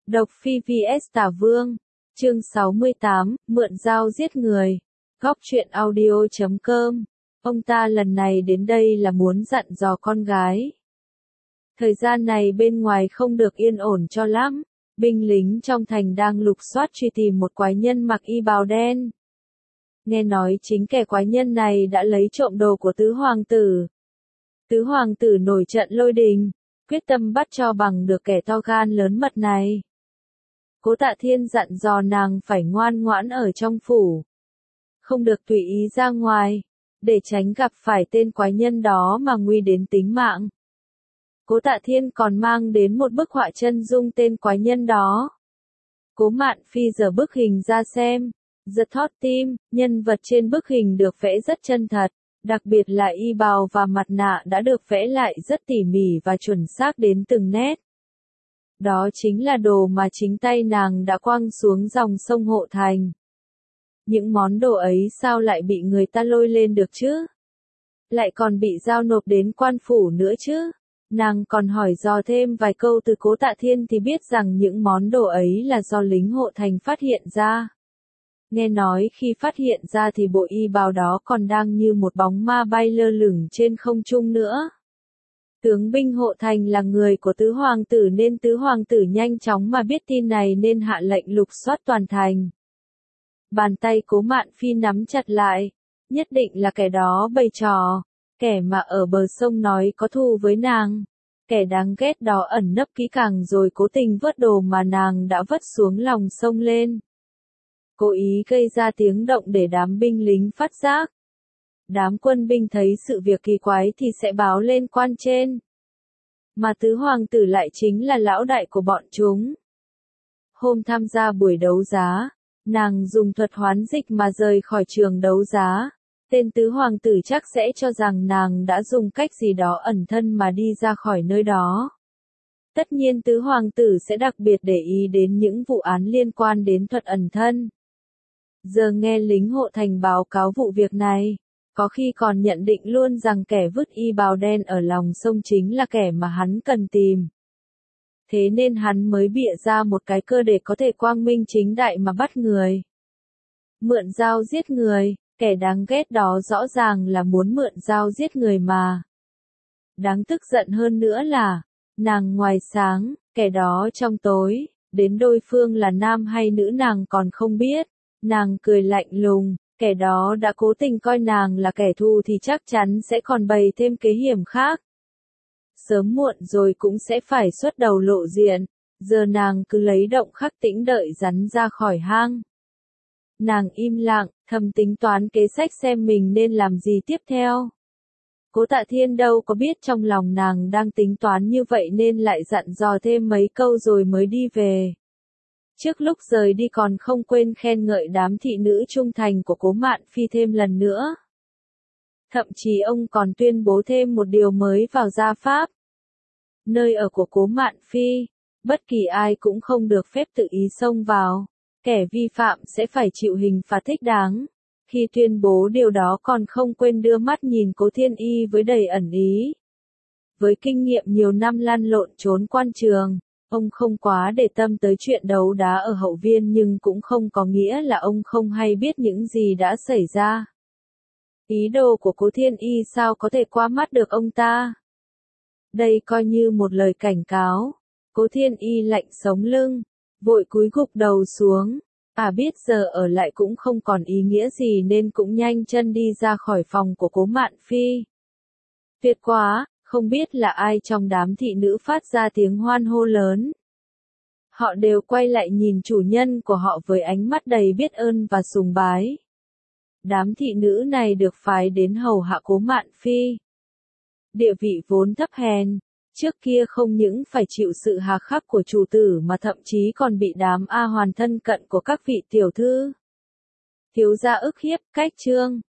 Độc Phi vs Tả Vương, chương 68, mượn dao giết người. Góc truyện audio.com. Ông ta lần này đến đây là muốn dặn dò con gái. Thời gian này bên ngoài không được yên ổn cho lắm, binh lính trong thành đang lục soát truy tìm một quái nhân mặc y bào đen. Nghe nói chính kẻ quái nhân này đã lấy trộm đồ của tứ hoàng tử. Tứ hoàng tử nổi trận lôi đình, quyết tâm bắt cho bằng được kẻ to gan lớn mật này. Cố Tạ Thiên dặn dò nàng phải ngoan ngoãn ở trong phủ, không được tùy ý ra ngoài, để tránh gặp phải tên quái nhân đó mà nguy đến tính mạng. Cố Tạ Thiên còn mang đến một bức họa chân dung tên quái nhân đó. Cố Mạn Phi giở bức hình ra xem, giật thót tim, nhân vật trên bức hình được vẽ rất chân thật, đặc biệt là y bào và mặt nạ đã được vẽ lại rất tỉ mỉ và chuẩn xác đến từng nét. Đó chính là đồ mà chính tay nàng đã quăng xuống dòng sông Hộ Thành. Những món đồ ấy sao lại bị người ta lôi lên được chứ? Lại còn bị giao nộp đến quan phủ nữa chứ? Nàng còn hỏi dò thêm vài câu từ Cố Tạ Thiên thì biết rằng những món đồ ấy là do lính Hộ Thành phát hiện ra. Nghe nói khi phát hiện ra thì bộ y bào đó còn đang như một bóng ma bay lơ lửng trên không trung nữa. Tướng binh Hộ Thành là người của tứ hoàng tử nên tứ hoàng tử nhanh chóng mà biết tin này nên hạ lệnh lục soát toàn thành. Bàn tay Cố Mạn Phi nắm chặt lại, nhất định là kẻ đó bày trò, kẻ mà ở bờ sông nói có thù với nàng, kẻ đáng ghét đó ẩn nấp kỹ càng rồi cố tình vớt đồ mà nàng đã vất xuống lòng sông lên. Cố ý gây ra tiếng động để đám binh lính phát giác. Đám quân binh thấy sự việc kỳ quái thì sẽ báo lên quan trên. Mà tứ hoàng tử lại chính là lão đại của bọn chúng. Hôm tham gia buổi đấu giá, nàng dùng thuật hoán dịch mà rời khỏi trường đấu giá. Tên tứ hoàng tử chắc sẽ cho rằng nàng đã dùng cách gì đó ẩn thân mà đi ra khỏi nơi đó. Tất nhiên tứ hoàng tử sẽ đặc biệt để ý đến những vụ án liên quan đến thuật ẩn thân. Giờ nghe lính Hộ Thành báo cáo vụ việc này, có khi còn nhận định luôn rằng kẻ vứt y bào đen ở lòng sông chính là kẻ mà hắn cần tìm. Thế nên hắn mới bịa ra một cái cơ để có thể quang minh chính đại mà bắt người. Mượn dao giết người, kẻ đáng ghét đó rõ ràng là muốn mượn dao giết người mà. Đáng tức giận hơn nữa là, nàng ngoài sáng, kẻ đó trong tối, đến đối phương là nam hay nữ nàng còn không biết. Nàng cười lạnh lùng, kẻ đó đã cố tình coi nàng là kẻ thù thì chắc chắn sẽ còn bày thêm kế hiểm khác. Sớm muộn rồi cũng sẽ phải xuất đầu lộ diện, giờ nàng cứ lấy động khắc tĩnh đợi rắn ra khỏi hang. Nàng im lặng, thầm tính toán kế sách xem mình nên làm gì tiếp theo. Cố Tạ Thiên đâu có biết trong lòng nàng đang tính toán như vậy nên lại dặn dò thêm mấy câu rồi mới đi về. Trước lúc rời đi còn không quên khen ngợi đám thị nữ trung thành của Cố Mạn Phi thêm lần nữa. Thậm chí ông còn tuyên bố thêm một điều mới vào gia pháp. Nơi ở của Cố Mạn Phi, bất kỳ ai cũng không được phép tự ý xông vào, kẻ vi phạm sẽ phải chịu hình phạt thích đáng. Khi tuyên bố điều đó còn không quên đưa mắt nhìn Cố Thiên Y với đầy ẩn ý. Với kinh nghiệm nhiều năm lăn lộn trốn quan trường, ông không quá để tâm tới chuyện đấu đá ở hậu viên nhưng cũng không có nghĩa là ông không hay biết những gì đã xảy ra. Ý đồ của Cố Thiên Y sao có thể qua mắt được ông ta? Đây coi như một lời cảnh cáo. Cố Thiên Y lạnh sống lưng, vội cúi gục đầu xuống. Biết giờ ở lại cũng không còn ý nghĩa gì nên cũng nhanh chân đi ra khỏi phòng của Cố Mạn Phi. Tuyệt quá! Không biết là ai trong đám thị nữ phát ra tiếng hoan hô lớn. Họ đều quay lại nhìn chủ nhân của họ với ánh mắt đầy biết ơn và sùng bái. Đám thị nữ này được phái đến hầu hạ Cố Mạn Phi. Địa vị vốn thấp hèn, trước kia không những phải chịu sự hà khắc của chủ tử mà thậm chí còn bị đám A Hoàn thân cận của các vị tiểu thư. Thiếu gia ức hiếp, cách trương.